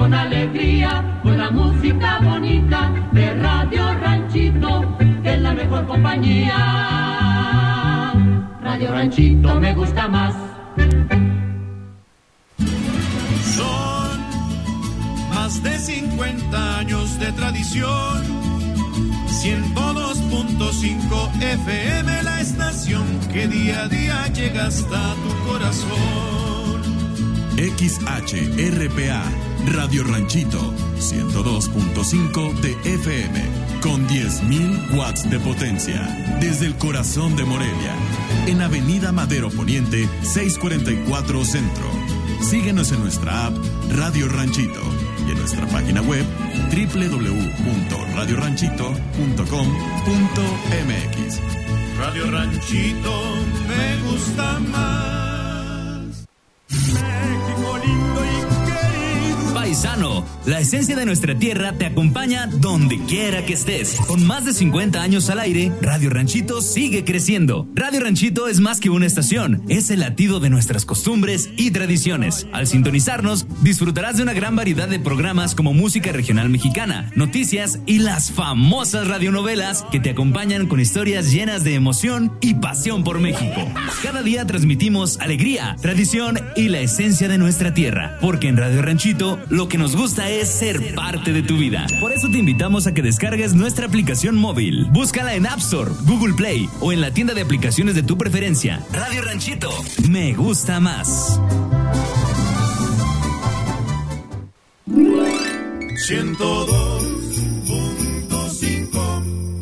con alegría, con la música bonita de Radio Ranchito, que es la mejor compañía. Radio Ranchito me gusta más. Son más de 50 años de tradición. 102.5 FM, la estación que día a día llega hasta tu corazón. XHRPA, Radio Ranchito, 102.5 de FM, con 10.000 watts de potencia, desde el corazón de Morelia, en Avenida Madero Poniente, 644 Centro. Síguenos en nuestra app Radio Ranchito y en nuestra página web www.radioranchito.com.mx. Radio Ranchito me gusta más. México lindo y querido. Paisano, la esencia de nuestra tierra te acompaña donde quiera que estés. Con más de 50 años al aire, Radio Ranchito sigue creciendo. Radio Ranchito es más que una estación, es el latido de nuestras costumbres y tradiciones. Al sintonizarnos, disfrutarás de una gran variedad de programas como música regional mexicana, noticias y las famosas radionovelas que te acompañan con historias llenas de emoción y pasión por México. Cada día transmitimos alegría, tradición y la esencia de nuestra tierra, porque en Radio Ranchito lo que nos gusta es ser parte de tu vida. Por eso te invitamos a que descargues nuestra aplicación móvil. Búscala en App Store, Google Play o en la tienda de aplicaciones de tu preferencia. Radio Ranchito, me gusta más. 102.5.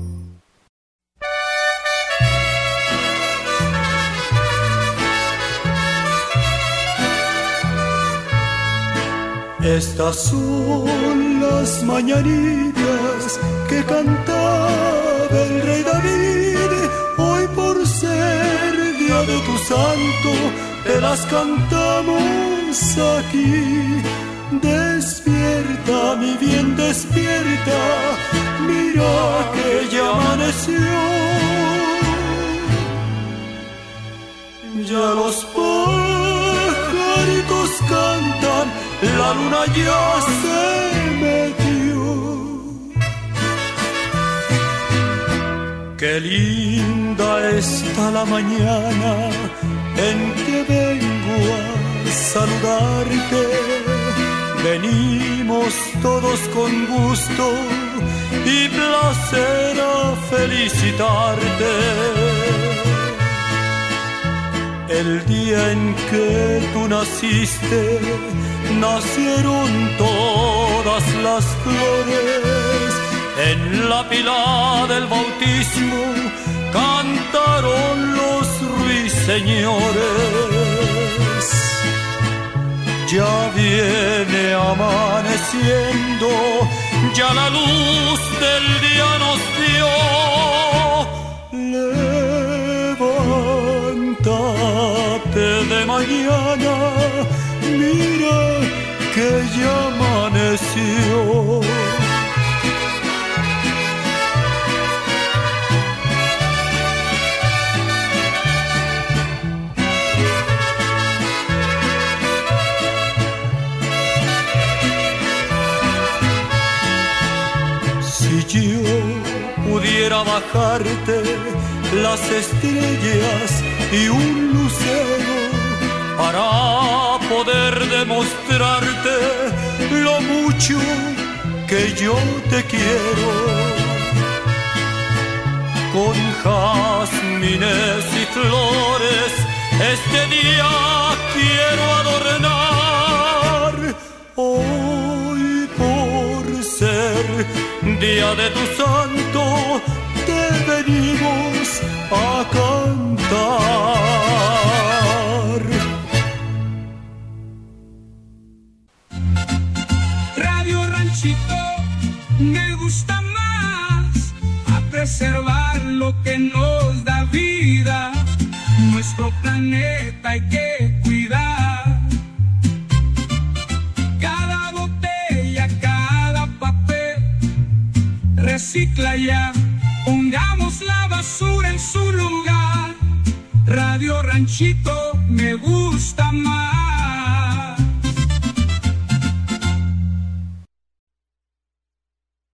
Estas son las mañanitas que cantaba el rey David. Hoy por ser día de tu santo, te las cantamos aquí. Despierta, mi bien, despierta, mira que ya amaneció. Ya los pajaritos cantan, la luna ya se metió. Qué linda está la mañana en que vengo a saludarte. Venimos todos con gusto y placer a felicitarte. El día en que tú naciste, nacieron todas las flores. En la pila del bautismo cantaron los ruiseñores. Ya viene amaneciendo, ya la luz del día nos dio. Levántate de mañana, mira que ya amaneció. Si yo pudiera bajarte las estrellas y un lucero para poder demostrarte lo mucho que yo te quiero. Con jazmines y flores este día quiero adornar. Hoy por ser día de tu santo te venimos a cantar. Radio Ranchito me gusta más, a preservar lo que nos da vida. Nuestro planeta hay que cuidar. Cada botella, cada papel, recicla ya. Pongamos la basura en su lugar. Radio Ranchito me gusta más.